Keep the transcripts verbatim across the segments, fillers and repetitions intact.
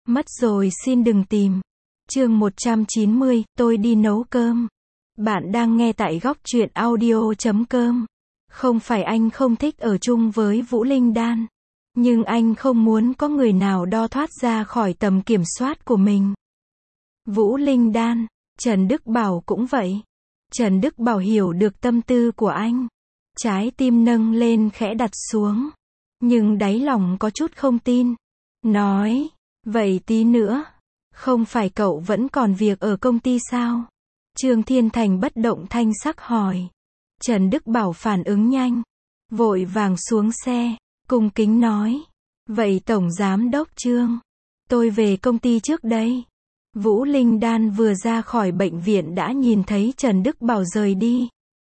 Mất rồi xin đừng tìm. Chương một trăm chín mươi, tôi đi nấu cơm. Bạn đang nghe tại góc truyện audio chấm com. Không phải anh không thích ở chung với Vũ Linh Đan, nhưng anh không muốn có người nào đo thoát ra khỏi tầm kiểm soát của mình. Vũ Linh Đan, Trần Đức Bảo cũng vậy. Trần Đức Bảo hiểu được tâm tư của anh. Trái tim nâng lên khẽ đặt xuống. Nhưng đáy lòng có chút không tin. Nói, vậy tí nữa, không phải cậu vẫn còn việc ở công ty sao? Trương Thiên Thành bất động thanh sắc hỏi. Trần Đức Bảo phản ứng nhanh, vội vàng xuống xe, cung kính nói. Vậy Tổng Giám Đốc Trương, tôi về công ty trước đây. Vũ Linh Đan vừa ra khỏi bệnh viện đã nhìn thấy Trần Đức Bảo rời đi.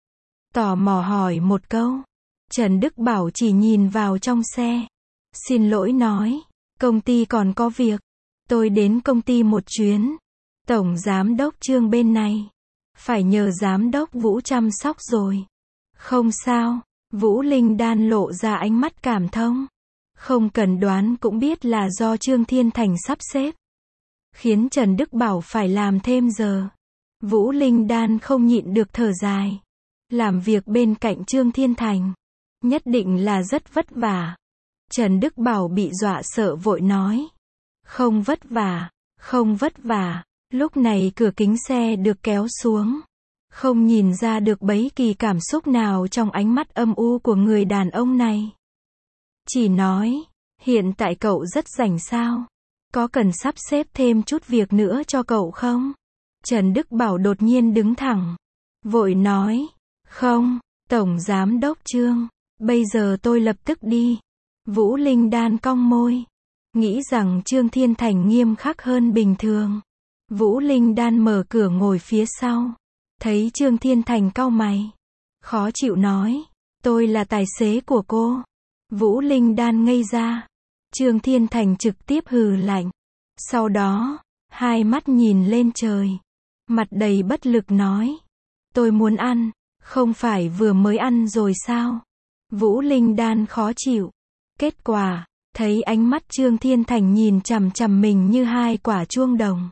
Tò mò hỏi một câu. Trần Đức Bảo chỉ nhìn vào trong xe. Xin lỗi nói, công ty còn có việc. Tôi đến công ty một chuyến. Tổng Giám Đốc Trương bên này, phải nhờ Giám Đốc Vũ chăm sóc rồi. Không sao, Vũ Linh Đan lộ ra ánh mắt cảm thông. Không cần đoán cũng biết là do Trương Thiên Thành sắp xếp, khiến Trần Đức Bảo phải làm thêm giờ. Vũ Linh Đan không nhịn được thở dài. Làm việc bên cạnh Trương Thiên Thành, nhất định là rất vất vả. Trần Đức Bảo bị dọa sợ vội nói. Không vất vả, không vất vả. Lúc này cửa kính xe được kéo xuống. Không nhìn ra được bấy kỳ cảm xúc nào trong ánh mắt âm u của người đàn ông này. Chỉ nói, hiện tại cậu rất rảnh sao? Có cần sắp xếp thêm chút việc nữa cho cậu không? Trần Đức Bảo đột nhiên đứng thẳng, vội nói. Không, Tổng Giám Đốc Trương, bây giờ tôi lập tức đi. Vũ Linh Đan cong môi, nghĩ rằng Trương Thiên Thành nghiêm khắc hơn bình thường. Vũ Linh Đan mở cửa ngồi phía sau, thấy Trương Thiên Thành cau mày, khó chịu nói. Tôi là tài xế của cô. Vũ Linh Đan ngây ra. Trương Thiên Thành trực tiếp hừ lạnh. Sau đó, hai mắt nhìn lên trời, mặt đầy bất lực nói. Tôi muốn ăn, không phải vừa mới ăn rồi sao? Vũ Linh Đan khó chịu. Kết quả, thấy ánh mắt Trương Thiên Thành nhìn chằm chằm mình như hai quả chuông đồng.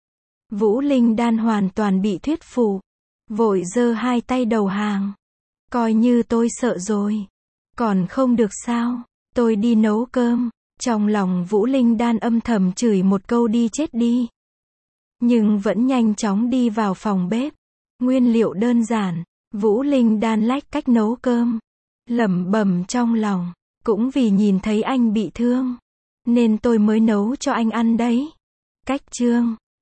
Vũ Linh Đan hoàn toàn bị thuyết phục, vội giơ hai tay đầu hàng. Coi như tôi sợ rồi. Còn không được sao? Tôi đi nấu cơm. Trong lòng Vũ Linh Đan âm thầm chửi một câu đi chết đi. Nhưng vẫn nhanh chóng đi vào phòng bếp. Nguyên liệu đơn giản, Vũ Linh Đan lách cách nấu cơm. Lẩm bẩm trong lòng, cũng vì nhìn thấy anh bị thương, nên tôi mới nấu cho anh ăn đấy. Cách Trương